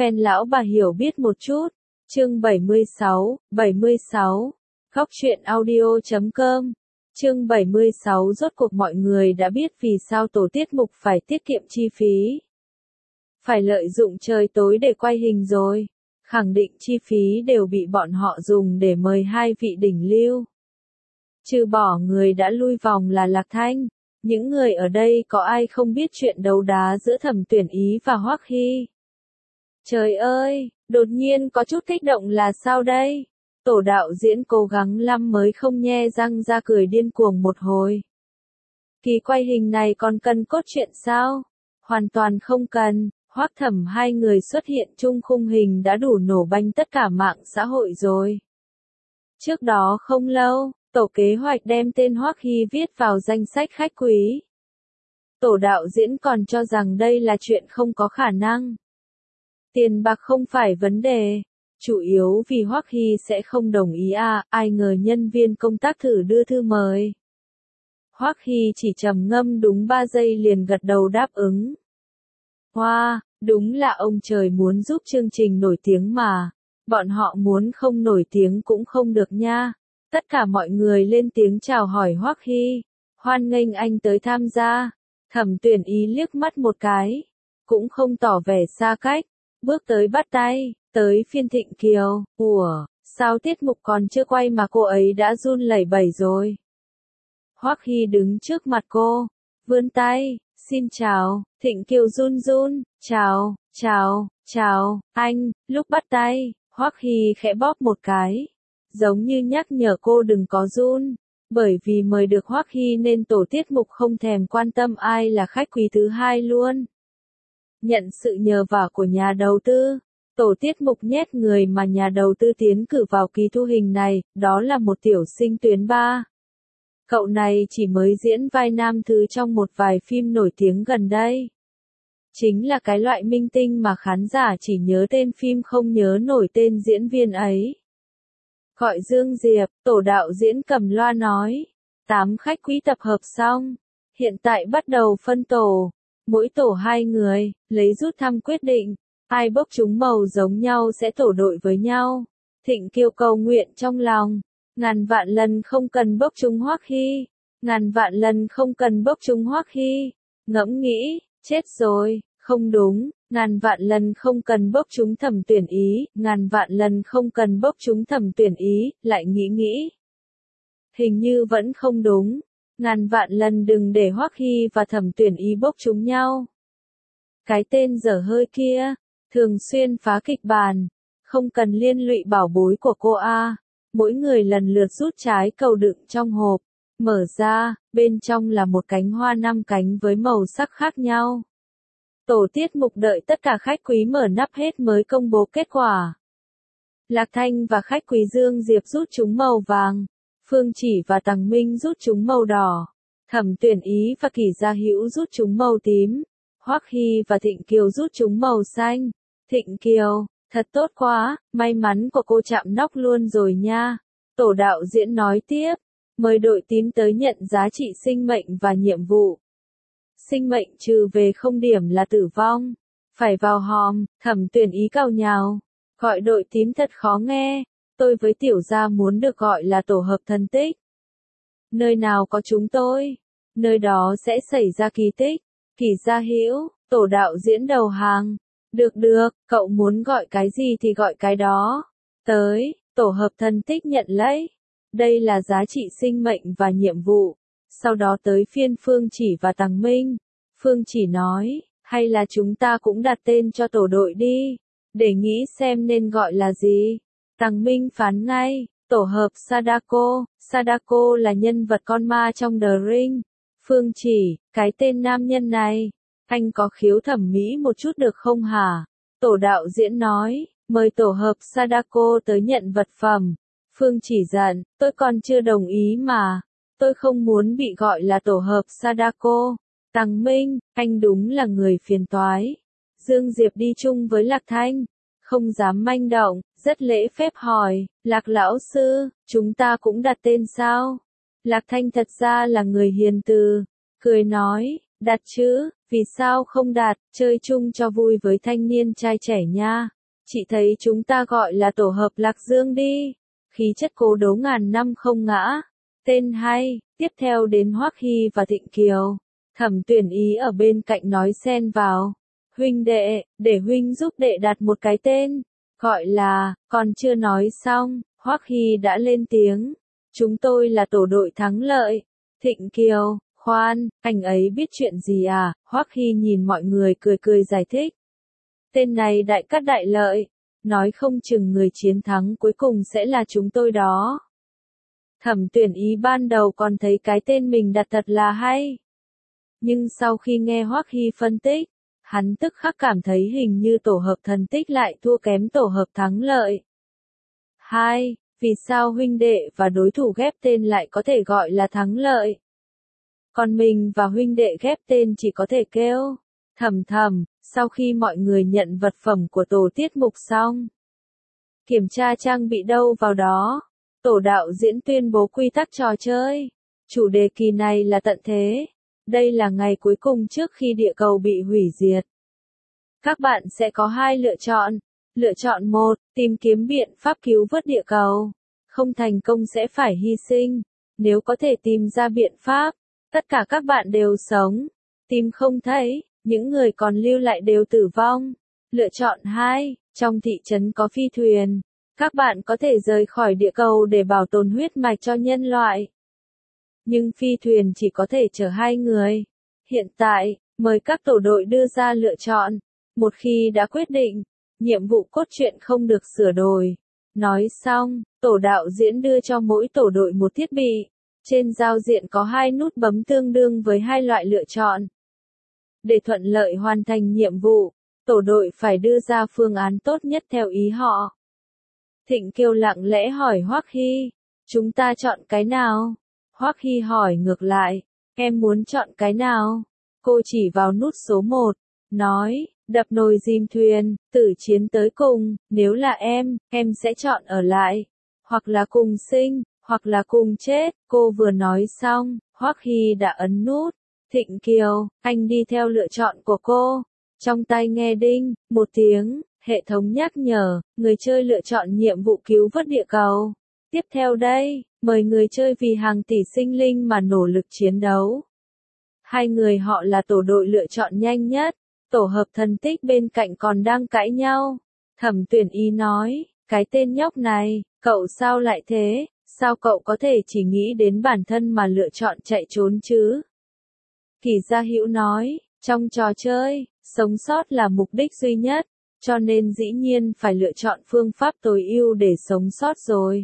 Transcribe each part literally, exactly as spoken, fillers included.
Fan lão bà hiểu biết một chút. Chương bảy mươi sáu, bảy mươi sáu. Góc truyện audio chấm com. Chương bảy mươi sáu rốt cuộc mọi người đã biết vì sao tổ tiết mục phải tiết kiệm chi phí. Phải lợi dụng trời tối để quay hình rồi. Khẳng định chi phí đều bị bọn họ dùng để mời hai vị đỉnh lưu. Trừ bỏ người đã lui vòng là Lạc Thanh, những người ở đây có ai không biết chuyện đấu đá giữa Thẩm Tuyển Ý và Hoắc Hy. Trời ơi, đột nhiên có chút kích động là sao đây? Tổ đạo diễn cố gắng lắm mới không nhe răng ra cười điên cuồng một hồi. Kỳ quay hình này còn cần cốt truyện sao? Hoàn toàn không cần. Hoắc Thẩm hai người xuất hiện chung khung hình đã đủ nổ banh tất cả mạng xã hội rồi. Trước đó không lâu, tổ kế hoạch đem tên Hoắc Hy viết vào danh sách khách quý. Tổ đạo diễn còn cho rằng đây là chuyện không có khả năng. Tiền bạc không phải vấn đề, chủ yếu vì Hoắc Hy sẽ không đồng ý à, ai ngờ nhân viên công tác thử đưa thư mời. Hoắc Hy chỉ trầm ngâm đúng ba giây liền gật đầu đáp ứng. Hoa, wow, đúng là ông trời muốn giúp chương trình nổi tiếng mà. Bọn họ muốn không nổi tiếng cũng không được nha. Tất cả mọi người lên tiếng chào hỏi Hoắc Hy. Hoan nghênh anh tới tham gia. Thẩm Tuyển Ý liếc mắt một cái. Cũng không tỏ vẻ xa cách. Bước tới bắt tay. Tới phiên Thịnh Kiều. Ủa, sao tiết mục còn chưa quay mà cô ấy đã run lẩy bẩy rồi. Hoắc Hy đứng trước mặt cô. Vươn tay. Xin chào. Thịnh Kiều run run. Chào, chào, chào, anh. Lúc bắt tay, Hoắc Hy khẽ bóp một cái. Giống như nhắc nhở cô đừng có run. Bởi vì mời được Hoắc Hy nên tổ tiết mục không thèm quan tâm ai là khách quý thứ hai luôn. Nhận sự nhờ vả của nhà đầu tư, tổ tiết mục nhét người mà nhà đầu tư tiến cử vào kỳ thu hình này, đó là một tiểu sinh tuyến ba. Cậu này chỉ mới diễn vai nam thứ trong một vài phim nổi tiếng gần đây. Chính là cái loại minh tinh mà khán giả chỉ nhớ tên phim không nhớ nổi tên diễn viên ấy. Gọi Dương Diệp, tổ đạo diễn cầm loa nói. Tám khách quý tập hợp xong. Hiện tại bắt đầu phân tổ. Mỗi tổ hai người, lấy rút thăm quyết định. Ai bốc trúng màu giống nhau sẽ tổ đội với nhau. Thịnh Kiều cầu nguyện trong lòng. Ngàn vạn lần không cần bốc trúng Hoắc Hy. Ngàn vạn lần không cần bốc trúng Hoắc Hy. Ngẫm nghĩ, chết rồi, không đúng. Ngàn vạn lần không cần bốc trúng Thẩm Tuyển Ý. Ngàn vạn lần không cần bốc trúng Thẩm Tuyển Ý. Lại nghĩ nghĩ. Hình như vẫn không đúng. Ngàn vạn lần đừng để Hoắc Hy và Thẩm Tuyển Ý bốc trúng nhau. Cái tên dở hơi kia. Thường xuyên phá kịch bản. Không cần liên lụy bảo bối của cô A. Mỗi người lần lượt rút trái cầu đựng trong hộp. Mở ra, bên trong là một cánh hoa năm cánh với màu sắc khác nhau. Tổ tiết mục đợi tất cả khách quý mở nắp hết mới công bố kết quả. Lạc Thanh và khách quý Dương Diệp rút trúng màu vàng. Phương Chỉ và Tằng Minh rút trúng màu đỏ. Thẩm Tuyển Ý và Kỷ Gia Hữu rút trúng màu tím. Hoắc Hy và Thịnh Kiều rút trúng màu xanh. Thịnh Kiều, thật tốt quá, may mắn của cô chạm nóc luôn rồi nha. Tổ đạo diễn nói tiếp, mời đội tím tới nhận giá trị sinh mệnh và nhiệm vụ. Sinh mệnh trừ về không điểm là tử vong. Phải vào hòm, Thẩm Tuyển Ý cào nhào. Gọi đội tím thật khó nghe. Tôi với tiểu gia muốn được gọi là tổ hợp thần tích. Nơi nào có chúng tôi, nơi đó sẽ xảy ra kỳ tích. Kỷ Gia Hữu, tổ đạo diễn đầu hàng. Được được, cậu muốn gọi cái gì thì gọi cái đó. Tới, tổ hợp thần tích nhận lấy. Đây là giá trị sinh mệnh và nhiệm vụ. Sau đó tới phiên Phương Chỉ và Tằng Minh. Phương Chỉ nói, hay là chúng ta cũng đặt tên cho tổ đội đi. Để nghĩ xem nên gọi là gì. Tằng Minh phán ngay, tổ hợp Sadako. Sadako là nhân vật con ma trong The Ring. Phương Chỉ, cái tên nam nhân này. Anh có khiếu thẩm mỹ một chút được không hả? Tổ đạo diễn nói, mời tổ hợp Sadako tới nhận vật phẩm. Phương Chỉ giận, tôi còn chưa đồng ý mà. Tôi không muốn bị gọi là tổ hợp Sadako. Tằng Minh, anh đúng là người phiền toái. Dương Diệp đi chung với Lạc Thanh. Không dám manh động, rất lễ phép hỏi, Lạc lão sư, chúng ta cũng đặt tên sao? Lạc Thanh thật ra là người hiền từ. Cười nói, Đặt chứ, vì sao không đặt, chơi chung cho vui với thanh niên trai trẻ nha. Chị thấy chúng ta gọi là tổ hợp Lạc Dương đi. Khí chất cố đấu ngàn năm không ngã. Tên hay, tiếp theo đến Hoắc Hy và Thịnh Kiều. Thẩm Tuyển Ý ở bên cạnh nói xen vào. Huynh đệ, để huynh giúp đệ đặt một cái tên. Gọi là, còn chưa nói xong, Hoắc Hy đã lên tiếng. Chúng tôi là tổ đội thắng lợi. Thịnh Kiều, khoan, anh ấy biết chuyện gì à? Hoắc Hy nhìn mọi người cười cười giải thích. Tên này đại cát đại lợi. Nói không chừng người chiến thắng cuối cùng sẽ là chúng tôi đó. Thẩm Tuyển Ý ban đầu còn thấy cái tên mình đặt thật là hay. Nhưng sau khi nghe Hoắc Hy phân tích, hắn tức khắc cảm thấy hình như tổ hợp thần tích lại thua kém tổ hợp thắng lợi. Hai, vì sao huynh đệ và đối thủ ghép tên lại có thể gọi là thắng lợi? Còn mình và huynh đệ ghép tên chỉ có thể kêu Thầm Thầm. Sau khi mọi người nhận vật phẩm của tổ tiết mục xong, kiểm tra trang bị đâu vào đó, tổ đạo diễn tuyên bố quy tắc trò chơi. Chủ đề kỳ này là tận thế. Đây là ngày cuối cùng trước khi địa cầu bị hủy diệt. Các bạn sẽ có hai lựa chọn. Lựa chọn một, tìm kiếm biện pháp cứu vớt địa cầu. Không thành công sẽ phải hy sinh. Nếu có thể tìm ra biện pháp, tất cả các bạn đều sống. Tìm không thấy, những người còn lưu lại đều tử vong. Lựa chọn hai, trong thị trấn có phi thuyền. Các bạn có thể rời khỏi địa cầu để bảo tồn huyết mạch cho nhân loại. Nhưng phi thuyền chỉ có thể chở hai người. Hiện tại, mời các tổ đội đưa ra lựa chọn. Một khi đã quyết định, nhiệm vụ cốt truyện không được sửa đổi. Nói xong, tổ đạo diễn đưa cho mỗi tổ đội một thiết bị. Trên giao diện có hai nút bấm tương đương với hai loại lựa chọn. Để thuận lợi hoàn thành nhiệm vụ, tổ đội phải đưa ra phương án tốt nhất theo ý họ. Thịnh Kiều lặng lẽ hỏi Hoắc Hy, chúng ta chọn cái nào? Hoắc Hy hỏi ngược lại, em muốn chọn cái nào? Cô chỉ vào nút số một, nói, đập nồi dìm thuyền, tử chiến tới cùng, nếu là em, em sẽ chọn ở lại, hoặc là cùng sinh, hoặc là cùng chết. Cô vừa nói xong, Hoắc Hy đã ấn nút. Thịnh Kiều, anh đi theo lựa chọn của cô. Trong tai nghe đinh, một tiếng, hệ thống nhắc nhở, người chơi lựa chọn nhiệm vụ cứu vớt địa cầu. Tiếp theo đây, mời người chơi vì hàng tỷ sinh linh mà nỗ lực chiến đấu. Hai người họ là tổ đội lựa chọn nhanh nhất. Tổ hợp thần tích bên cạnh còn đang cãi nhau. Thẩm Tuyển Ý nói, cái tên nhóc này, cậu sao lại thế? Sao cậu có thể chỉ nghĩ đến bản thân mà lựa chọn chạy trốn chứ? Kỳ Gia Hữu nói, trong trò chơi, sống sót là mục đích duy nhất, cho nên dĩ nhiên phải lựa chọn phương pháp tối ưu để sống sót rồi.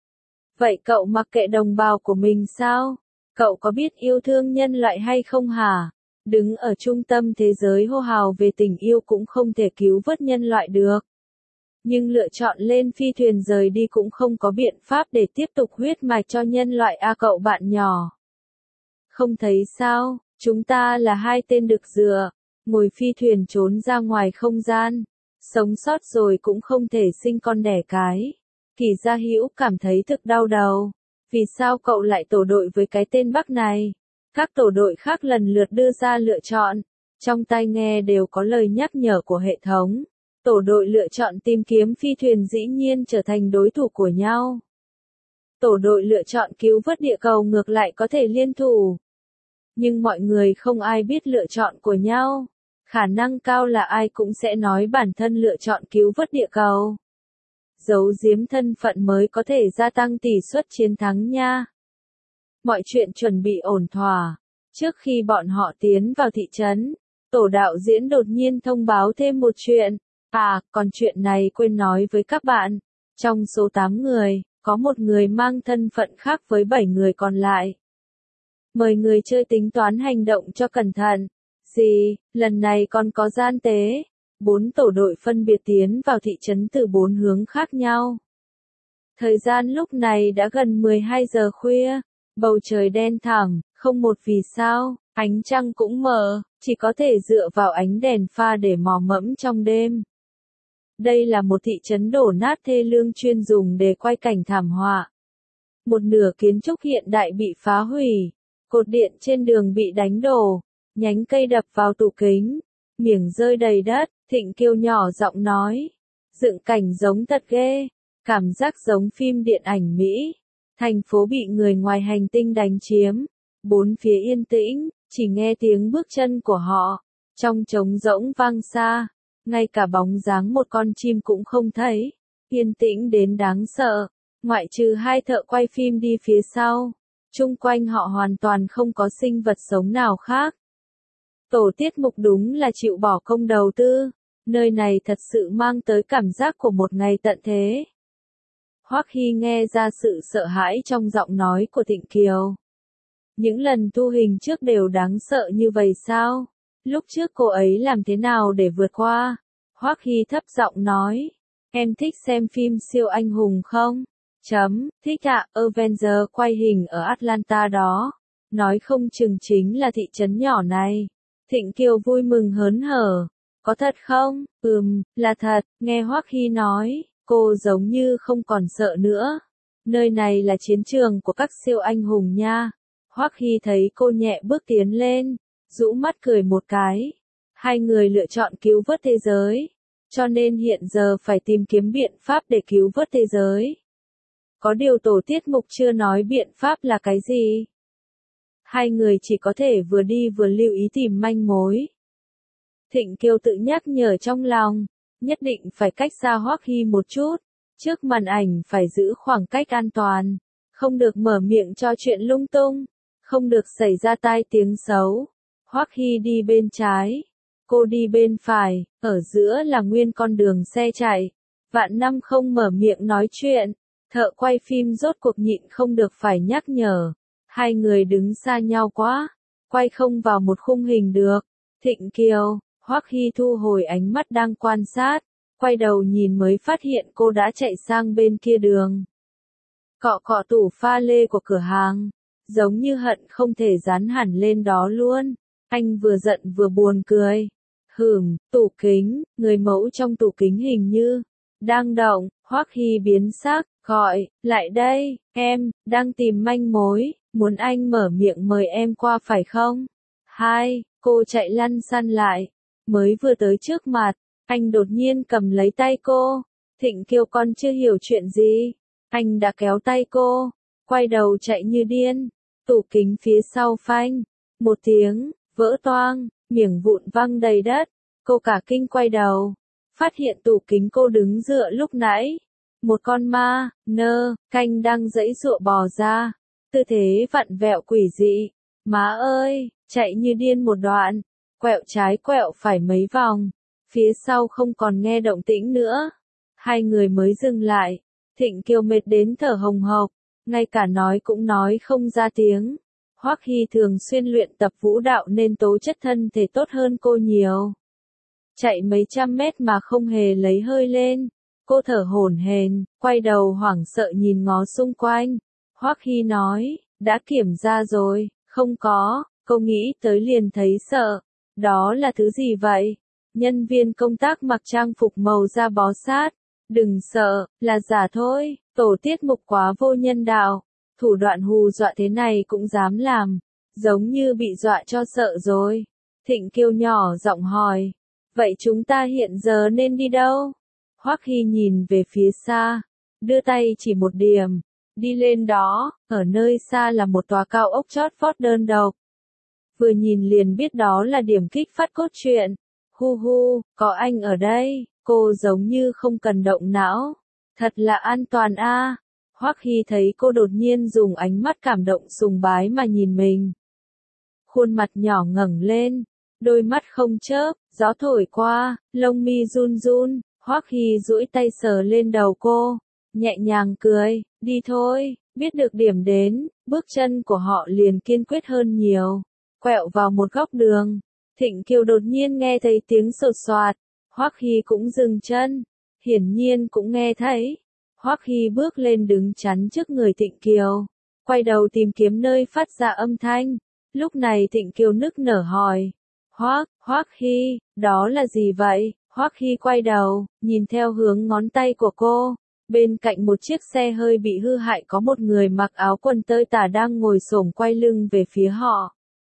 Vậy cậu mặc kệ đồng bào của mình sao? Cậu có biết yêu thương nhân loại hay không hả? Đứng ở trung tâm thế giới hô hào về tình yêu cũng không thể cứu vớt nhân loại được. Nhưng lựa chọn lên phi thuyền rời đi cũng không có biện pháp để tiếp tục huyết mạch cho nhân loại a cậu bạn nhỏ. Không thấy sao, chúng ta là hai tên đực dựa, ngồi phi thuyền trốn ra ngoài không gian, sống sót rồi cũng không thể sinh con đẻ cái. Kỳ Gia Hữu cảm thấy thực đau đầu. Vì sao cậu lại tổ đội với cái tên Bắc này? Các tổ đội khác lần lượt đưa ra lựa chọn. Trong tai nghe đều có lời nhắc nhở của hệ thống. Tổ đội lựa chọn tìm kiếm phi thuyền dĩ nhiên trở thành đối thủ của nhau. Tổ đội lựa chọn cứu vớt địa cầu ngược lại có thể liên thủ. Nhưng mọi người không ai biết lựa chọn của nhau. Khả năng cao là ai cũng sẽ nói bản thân lựa chọn cứu vớt địa cầu. Giấu giếm thân phận mới có thể gia tăng tỷ suất chiến thắng nha. Mọi chuyện chuẩn bị ổn thỏa. Trước khi bọn họ tiến vào thị trấn, tổ đạo diễn đột nhiên thông báo thêm một chuyện. À, còn chuyện này quên nói với các bạn. Trong số tám người, có một người mang thân phận khác với bảy người còn lại. Mời người chơi tính toán hành động cho cẩn thận. Gì, lần này còn có gian tế. Bốn tổ đội phân biệt tiến vào thị trấn từ bốn hướng khác nhau. Thời gian lúc này đã gần mười hai giờ khuya. Bầu trời đen thẳm, không một vì sao, ánh trăng cũng mờ, chỉ có thể dựa vào ánh đèn pha để mò mẫm trong đêm. Đây là một thị trấn đổ nát thê lương chuyên dùng để quay cảnh thảm họa. Một nửa kiến trúc hiện đại bị phá hủy, cột điện trên đường bị đánh đổ, nhánh cây đập vào tủ kính, miếng rơi đầy đất, Thịnh Kiều nhỏ giọng nói. Dựng cảnh giống thật ghê, cảm giác giống phim điện ảnh Mỹ. Thành phố bị người ngoài hành tinh đánh chiếm, bốn phía yên tĩnh, chỉ nghe tiếng bước chân của họ, trong trống rỗng vang xa, ngay cả bóng dáng một con chim cũng không thấy, yên tĩnh đến đáng sợ, ngoại trừ hai thợ quay phim đi phía sau, chung quanh họ hoàn toàn không có sinh vật sống nào khác. Tổ tiết mục đúng là chịu bỏ công đầu tư, nơi này thật sự mang tới cảm giác của một ngày tận thế. Hoắc Hy nghe ra sự sợ hãi trong giọng nói của Thịnh Kiều. Những lần thu hình trước đều đáng sợ như vậy sao? Lúc trước cô ấy làm thế nào để vượt qua? Hoắc Hy thấp giọng nói. Em thích xem phim siêu anh hùng không? Chấm, thích ạ, Avenger quay hình ở Atlanta đó. Nói không chừng chính là thị trấn nhỏ này. Thịnh Kiều vui mừng hớn hở. Có thật không? Ừm, là thật, nghe Hoắc Hy nói. Cô giống như không còn sợ nữa. Nơi này là chiến trường của các siêu anh hùng nha. Hoắc Hy thấy cô nhẹ bước tiến lên, rũ mắt cười một cái. Hai người lựa chọn cứu vớt thế giới, cho nên hiện giờ phải tìm kiếm biện pháp để cứu vớt thế giới. Có điều tổ tiết mục chưa nói biện pháp là cái gì. Hai người chỉ có thể vừa đi vừa lưu ý tìm manh mối. Thịnh Kiều tự nhắc nhở trong lòng. Nhất định phải cách xa Hoắc Hy một chút, trước màn ảnh phải giữ khoảng cách an toàn, không được mở miệng cho chuyện lung tung, không được xảy ra tai tiếng xấu. Hoắc Hy đi bên trái, cô đi bên phải, ở giữa là nguyên con đường xe chạy. Vạn năm không mở miệng nói chuyện, thợ quay phim rốt cuộc nhịn không được phải nhắc nhở. Hai người đứng xa nhau quá, quay không vào một khung hình được. Thịnh Kiều, Hoắc Hy thu hồi ánh mắt đang quan sát, quay đầu nhìn mới phát hiện cô đã chạy sang bên kia đường. Cọ cọ tủ pha lê của cửa hàng, giống như hận không thể dán hẳn lên đó luôn. Anh vừa giận vừa buồn cười. Hửm, tủ kính, người mẫu trong tủ kính hình như đang động. Hoắc Hy biến sắc, gọi, lại đây, em, đang tìm manh mối, muốn anh mở miệng mời em qua phải không? Hai, cô chạy lăn xăn lại. Mới vừa tới trước mặt, anh đột nhiên cầm lấy tay cô. Thịnh Kiều còn chưa hiểu chuyện gì. Anh đã kéo tay cô, quay đầu chạy như điên. Tủ kính phía sau phanh. Một tiếng, vỡ toang, miếng vụn văng đầy đất. Cô cả kinh quay đầu. Phát hiện tủ kính cô đứng dựa lúc nãy. Một con ma, nơ, canh đang giãy giụa bò ra. Tư thế vặn vẹo quỷ dị. Má ơi, chạy như điên một đoạn. Quẹo trái quẹo phải mấy vòng, phía sau không còn nghe động tĩnh nữa. Hai người mới dừng lại, Thịnh Kiều mệt đến thở hồng hộc, ngay cả nói cũng nói không ra tiếng. Hoắc Hy thường xuyên luyện tập vũ đạo nên tố chất thân thể tốt hơn cô nhiều. Chạy mấy trăm mét mà không hề lấy hơi lên, cô thở hổn hển, quay đầu hoảng sợ nhìn ngó xung quanh. Hoắc Hy nói, đã kiểm tra rồi, không có, cô nghĩ tới liền thấy sợ. Đó là thứ gì vậy? Nhân viên công tác mặc trang phục màu da bó sát. Đừng sợ, là giả thôi, tổ tiết mục quá vô nhân đạo. Thủ đoạn hù dọa thế này cũng dám làm. Giống như bị dọa cho sợ rồi. Thịnh Kiều nhỏ giọng hỏi. Vậy chúng ta hiện giờ nên đi đâu? Hoắc Hy nhìn về phía xa. Đưa tay chỉ một điểm. Đi lên đó, ở nơi xa là một tòa cao ốc chót vót đơn độc. Vừa nhìn liền biết đó là điểm kích phát cốt truyện. Hu hu, có anh ở đây, cô giống như không cần động não. Thật là an toàn a. À. Hoắc Hy thấy cô đột nhiên dùng ánh mắt cảm động sùng bái mà nhìn mình. Khuôn mặt nhỏ ngẩng lên, đôi mắt không chớp, gió thổi qua, lông mi run run. Hoắc Hy duỗi tay sờ lên đầu cô, nhẹ nhàng cười, đi thôi. Biết được điểm đến, bước chân của họ liền kiên quyết hơn nhiều. Quẹo vào một góc đường, Thịnh Kiều đột nhiên nghe thấy tiếng sột soạt, Hoắc Hy cũng dừng chân, hiển nhiên cũng nghe thấy. Hoắc Hy bước lên đứng chắn trước người Thịnh Kiều, quay đầu tìm kiếm nơi phát ra âm thanh. Lúc này Thịnh Kiều nức nở hỏi, Hoắc, Hoắc Hy, đó là gì vậy? Hoắc Hy quay đầu, nhìn theo hướng ngón tay của cô. Bên cạnh một chiếc xe hơi bị hư hại có một người mặc áo quần tơi tả đang ngồi xổm quay lưng về phía họ.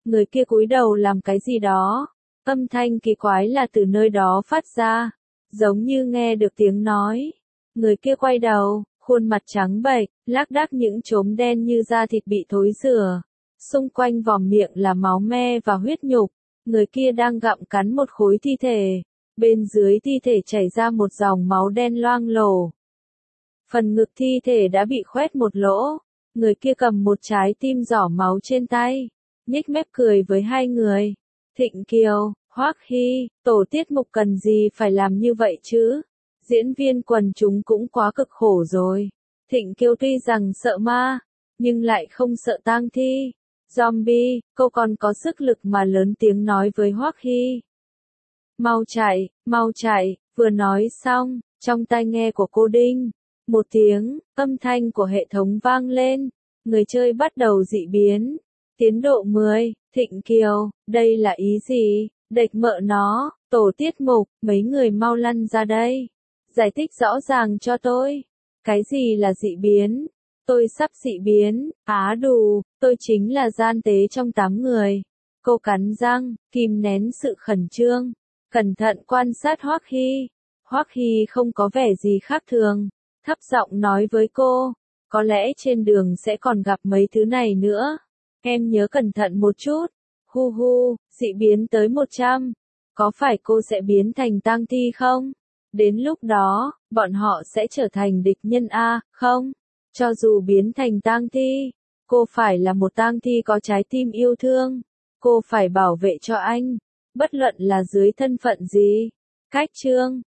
Người kia cúi đầu làm cái gì đó. Âm thanh kỳ quái là từ nơi đó phát ra, giống như nghe được tiếng nói. Người kia quay đầu, khuôn mặt trắng bệch, lác đác những chốm đen như da thịt bị thối rữa. Xung quanh vòm miệng là máu me và huyết nhục. Người kia đang gặm cắn một khối thi thể. Bên dưới thi thể chảy ra một dòng máu đen loang lổ. Phần ngực thi thể đã bị khoét một lỗ. Người kia cầm một trái tim giỏ máu trên tay, nhếch mép cười với hai người. Thịnh Kiều, Hoắc Hy, tổ tiết mục cần gì phải làm như vậy chứ? Diễn viên quần chúng cũng quá cực khổ rồi. Thịnh Kiều tuy rằng sợ ma, nhưng lại không sợ tang thi. Zombie, cô còn có sức lực mà lớn tiếng nói với Hoắc Hy. Mau chạy, mau chạy, vừa nói xong, trong tai nghe của cô Đinh. Một tiếng, âm thanh của hệ thống vang lên. Người chơi bắt đầu dị biến. Tiến độ mười, Thịnh Kiều, đây là ý gì? Đệch mợ nó, tổ tiết mục, mấy người mau lăn ra đây. Giải thích rõ ràng cho tôi. Cái gì là dị biến? Tôi sắp dị biến, á đù, tôi chính là gian tế trong tám người. Cô cắn răng, kìm nén sự khẩn trương. Cẩn thận quan sát Hoắc Hy. Hoắc Hy không có vẻ gì khác thường. Thấp giọng nói với cô, có lẽ trên đường sẽ còn gặp mấy thứ này nữa. Em nhớ cẩn thận một chút. Hu hu, dị biến tới một trăm. Có phải cô sẽ biến thành tang thi không? Đến lúc đó, bọn họ sẽ trở thành địch nhân a, không? Cho dù biến thành tang thi, cô phải là một tang thi có trái tim yêu thương. Cô phải bảo vệ cho anh, bất luận là dưới thân phận gì. Cách chương